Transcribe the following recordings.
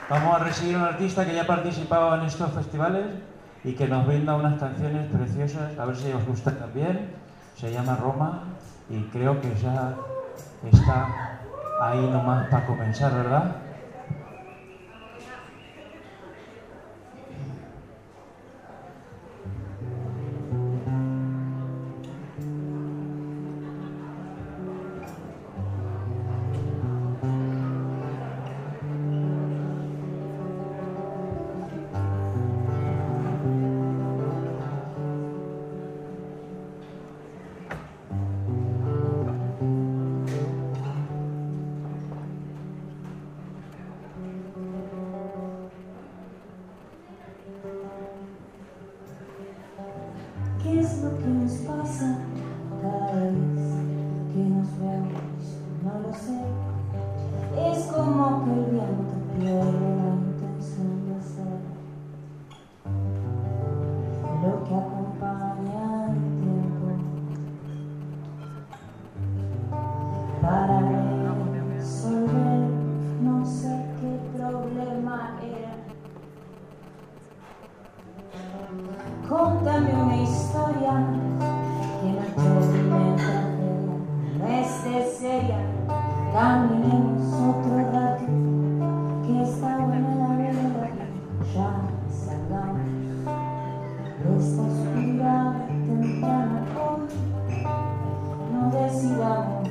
Vamos a recibir a un artista que ya ha participado en estos festivales y que nos brinda unas canciones preciosas, a ver si os gusta también. Se llama Roma y creo que ya está ahí nomás para comenzar, ¿verdad? ¿Qué es lo que nos pasa cada vez que nos vemos? No lo sé. Es como que el viento pierde la intención de ser lo que acompaña el tiempo para resolver no sé qué problema era. Contame una historia que no termine tragedia, no esté seria, caminemos otro rato, que está buena la vida, ya salgamos de esta oscuridad temprana hoy, no decidamos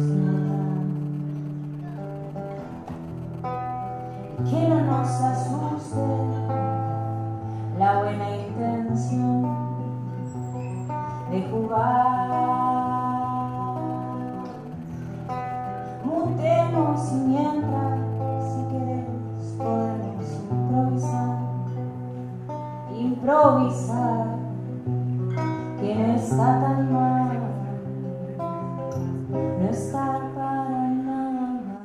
nada, que no nos asuste la buena intención de jugar. Mutemos y mientras, si querés, podemos improvisar, que no está tan mal, no está para nada mal.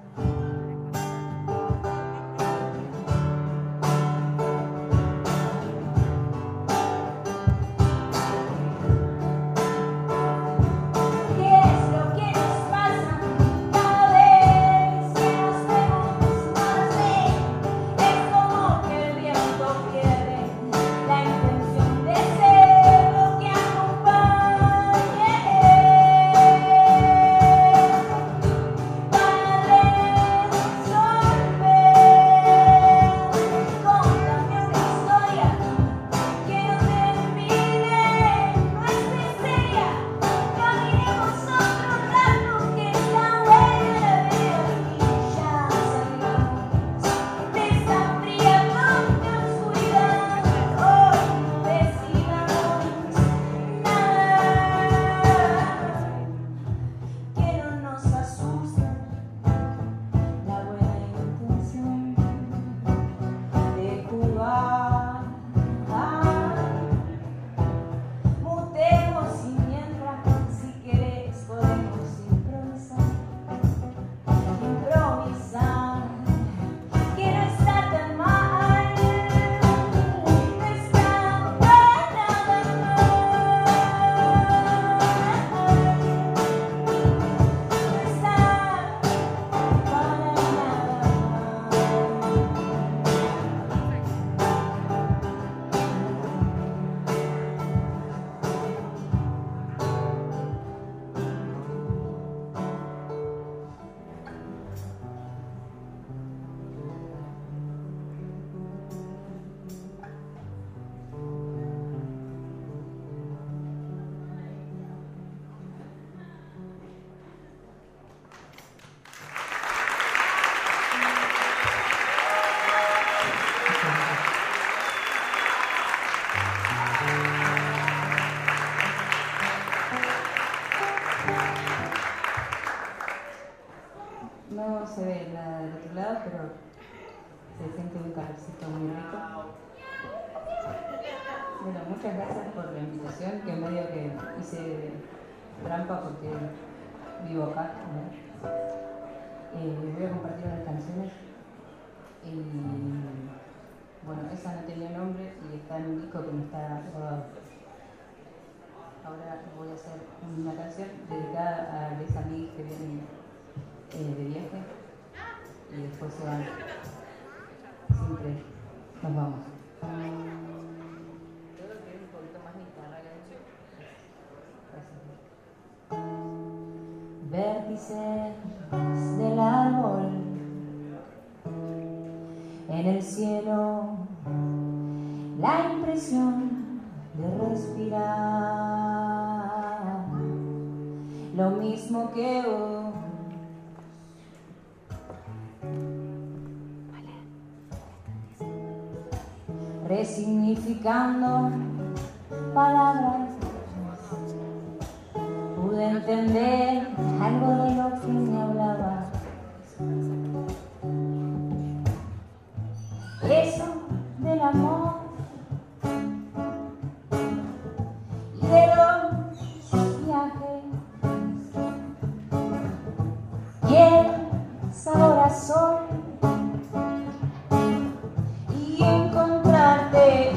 No se ve la del otro lado, pero se siente un calorcito muy rico. Bueno, muchas gracias por la invitación, que medio que hice trampa porque vivo acá, ¿no? Voy a compartir unas canciones y bueno, esa no tenía nombre y está en un disco que no está grabado. Ahora voy a hacer una canción dedicada a mis amigos que vienen de viaje y después se van. Nos vamos. Creo que un poquito más guitarra que vértices del árbol en el cielo, la impresión de respirar lo mismo que vos. Resignificando palabras, pude entender algo de lo que me hablaba. Eso del amor y de los viajes y el sabor a sol y encontrarte.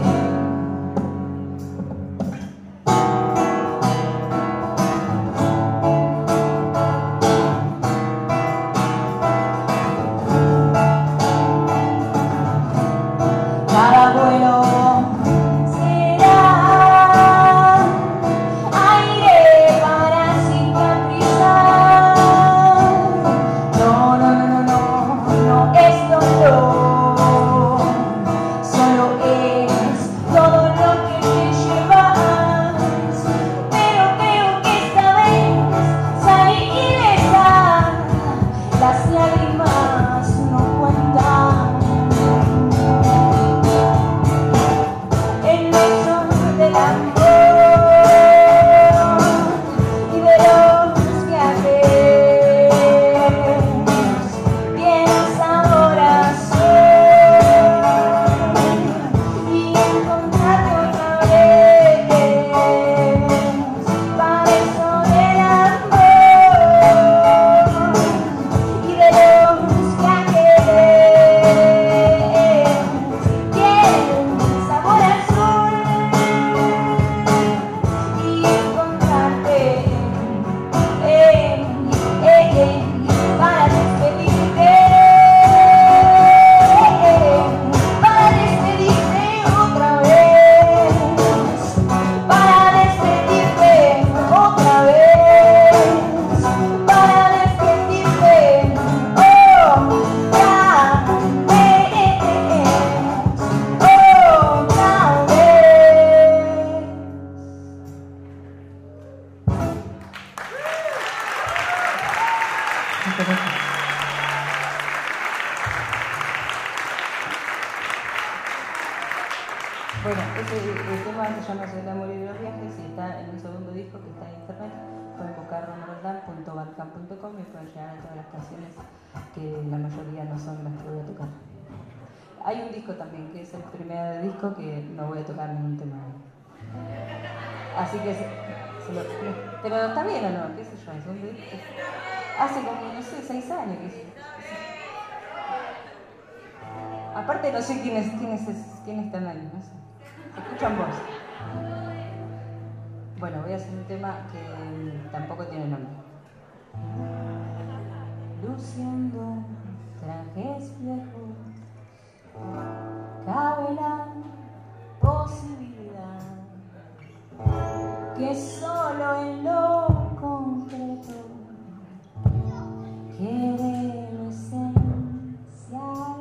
Cada vuelo será aire para cicatrizar. No, no, no, no, no, no es dolor, solo es todo lo que te llevas. Pero creo que esta vez salí ilesa, las lágrimas no cuentan. El beso del amor y de los viajes tiene sabor a sol y encontrarte otra vez para eso del amor y de los viajes tiene sabor a sol y encontrarte para despedirte otra vez, para despedirte otra vez, para despedirte otra vez. Bueno, el tema se llama El amor y los viajes y está en un segundo disco que está en internet. Pueden buscar romaroldán.bandcamp.com y pueden llegar a todas las canciones que la mayoría no son las que voy a tocar. Hay un disco también que es el primer disco que no voy a tocar ningún tema. Así que pero está bien o no, qué sé yo, es un disco. Hace como, no sé, 6 años que hice. Aparte no sé quiénes están ahí, no sé. Escuchan voz. Bueno, voy a hacer un tema que tampoco tiene nombre. Luciendo trajes viejos, cabe la posibilidad que solo en lo concreto quede lo esencial.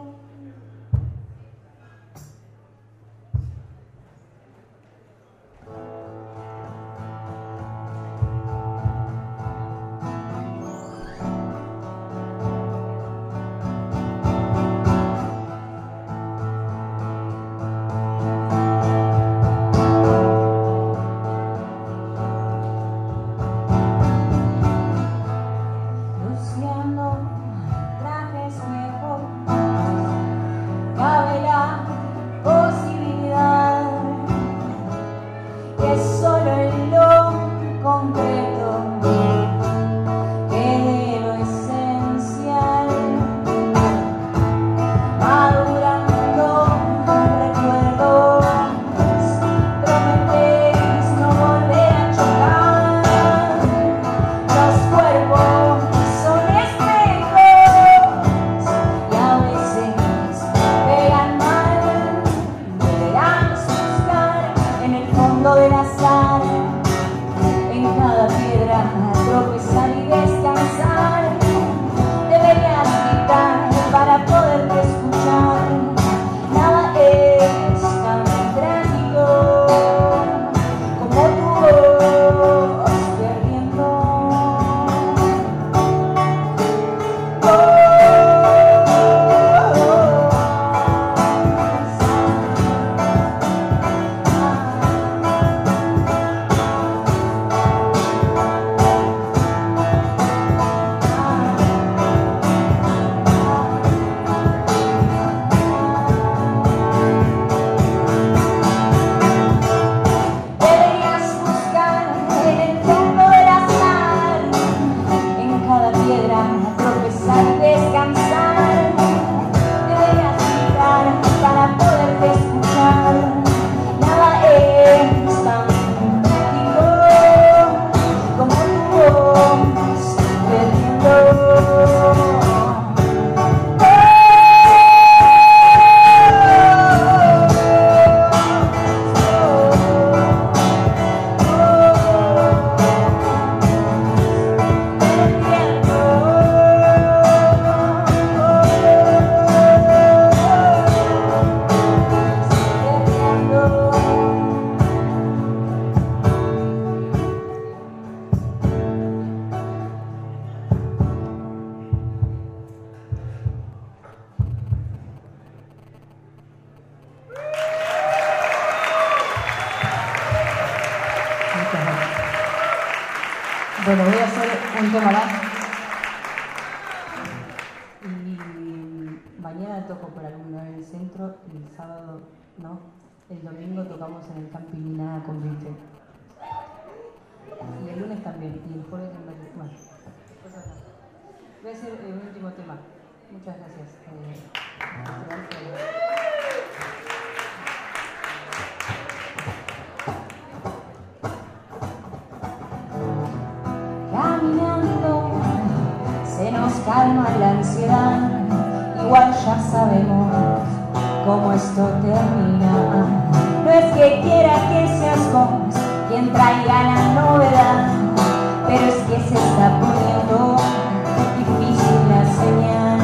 Bueno, voy a hacer un tema más. Y mañana toco por algún lugar en el centro y el sábado no. El domingo tocamos en el Camping Nada con Vite. Y el lunes también. Y el jueves en Madrid. Bueno, cosas más. Voy a hacer un último tema. Muchas gracias. Caminando se nos calma la ansiedad, igual ya sabemos cómo esto termina. No es que quiera que seas vos quien traiga la novedad, pero es que se está poniendo difícil la señal.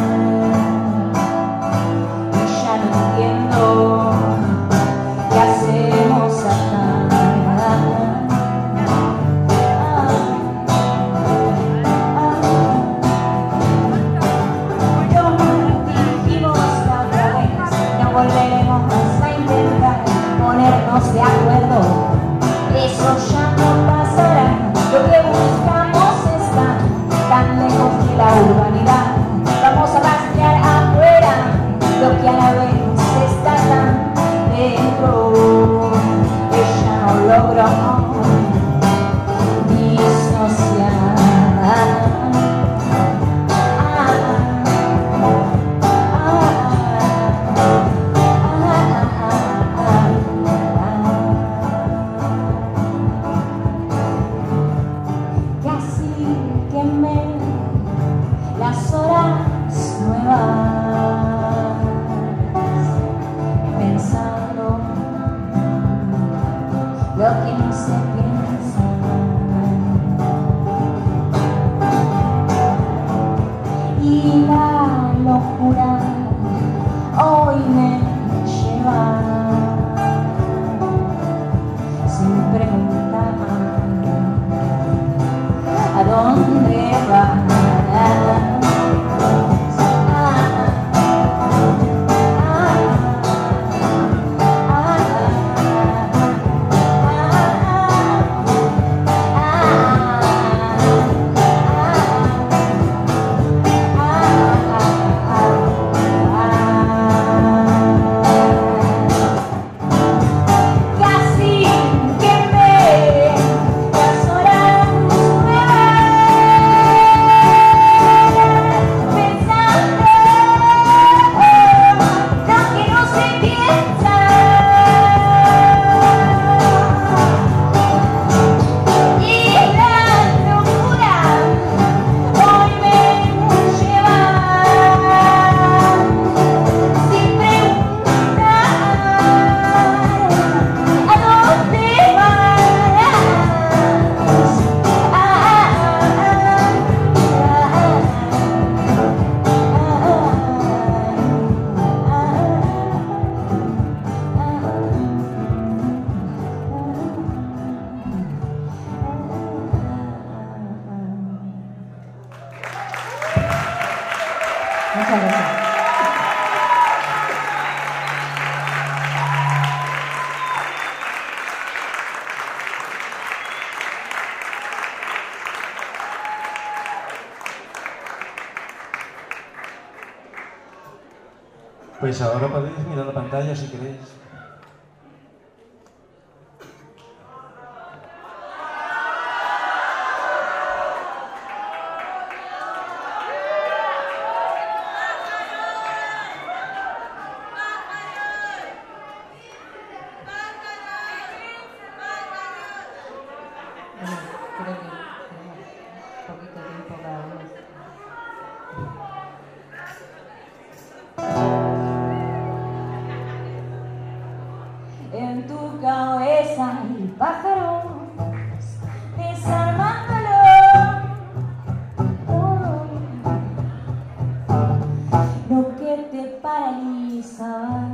Y ya no entiendo qué hacemos acá. Volveremos a intentar ponernos de acuerdo, eso ya no pasará. Lo que buscamos está tan lejos de la urbanidad. Vamos a rastrear afuera lo que a la vez está tan dentro. Ella no logró disociar. Las horas nuevas, pensando lo que no se piensa, y la locura hoy me lleva sin preguntar a dónde va. Muchas gracias. Pues ahora podéis mirar la pantalla si queréis. Creo que tenemos poquito tiempo cada uno. En tu cabeza el pájaro desarmándolo todo lo que te paraliza.